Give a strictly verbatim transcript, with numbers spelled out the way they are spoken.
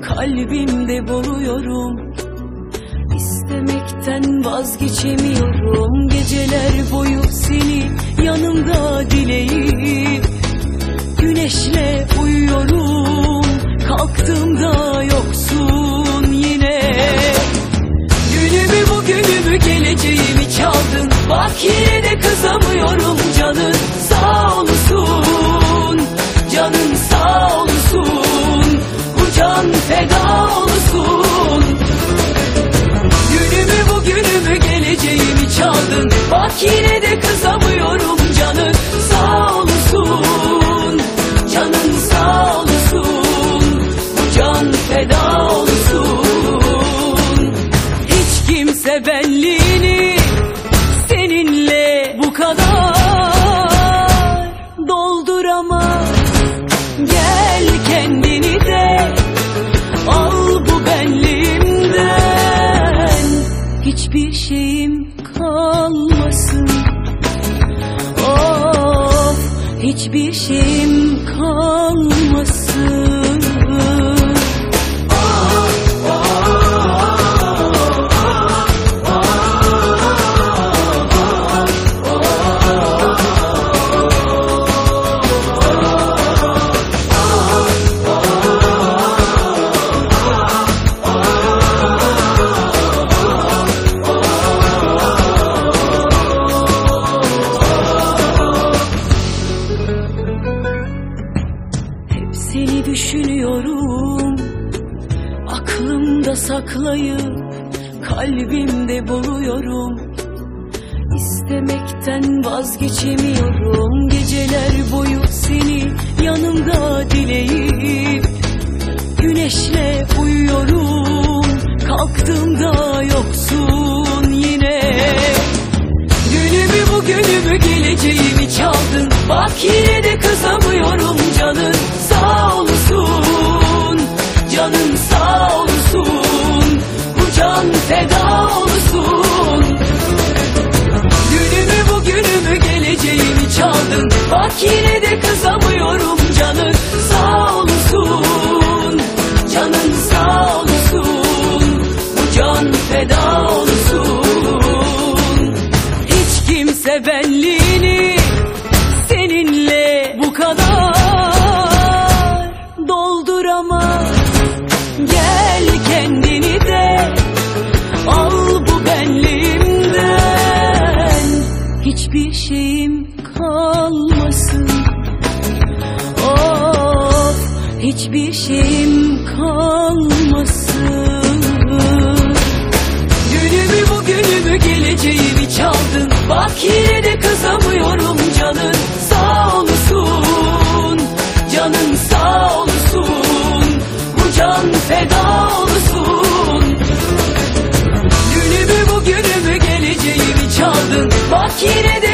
kalbimde buluyorum. İstemekten vazgeçemiyorum. Geceler boyu seni yanımda dileyip güneşle uyuyorum. Kalktığımda yoksun yine. Günümü bugünümü geleceğimi çaldın. Bak yine de kızamıyorum. Canın sağ olsun, canın sağ olsun, bu can feda olsun. Günümü bugünümü geleceğimi çaldın. Bak yine de kızamıyorum. Canın sağ olsun, canın sağ olsun, bu can feda olsun. Hiç kimse benliğini seninle bu kadar dolduramaz. Gel kendini de al bu benliğimden. Hiçbir şeyim kalmasın. Of, hiçbir şeyim kalmasın. Seni düşünüyorum, aklımda saklayıp kalbimde buluyorum. İstemekten vazgeçemiyorum. Geceler boyu seni yanımda dileyip güneşle uyuyorum. Kalktığımda yoksun yine. Günümü bugünümü geleceğimi çaldın. Bak yine de kızamıyorum. Canın sağ olsun, canın sağ olsun, bu can feda olsun. Günümü bugünümü geleceğimi çaldın. Bak yine de kızamıyorum. Canın sağ olsun, canın sağ olsun, bu can feda olsun. Hiç kimse benliğini seninle bu kadar dolduramaz. Gel kendini de al bu benliğimden. Hiçbir şeyim kalmasın. Of, hiçbir şeyim kalmasın. Günümü bugünümü geleceğimi çaldın. Bak yine de kızamıyorum. Canın sağ olsun, canın sağ olsun, bu can feda olsun. Günümü bugünümü geleceğimi çaldın. Bak yine de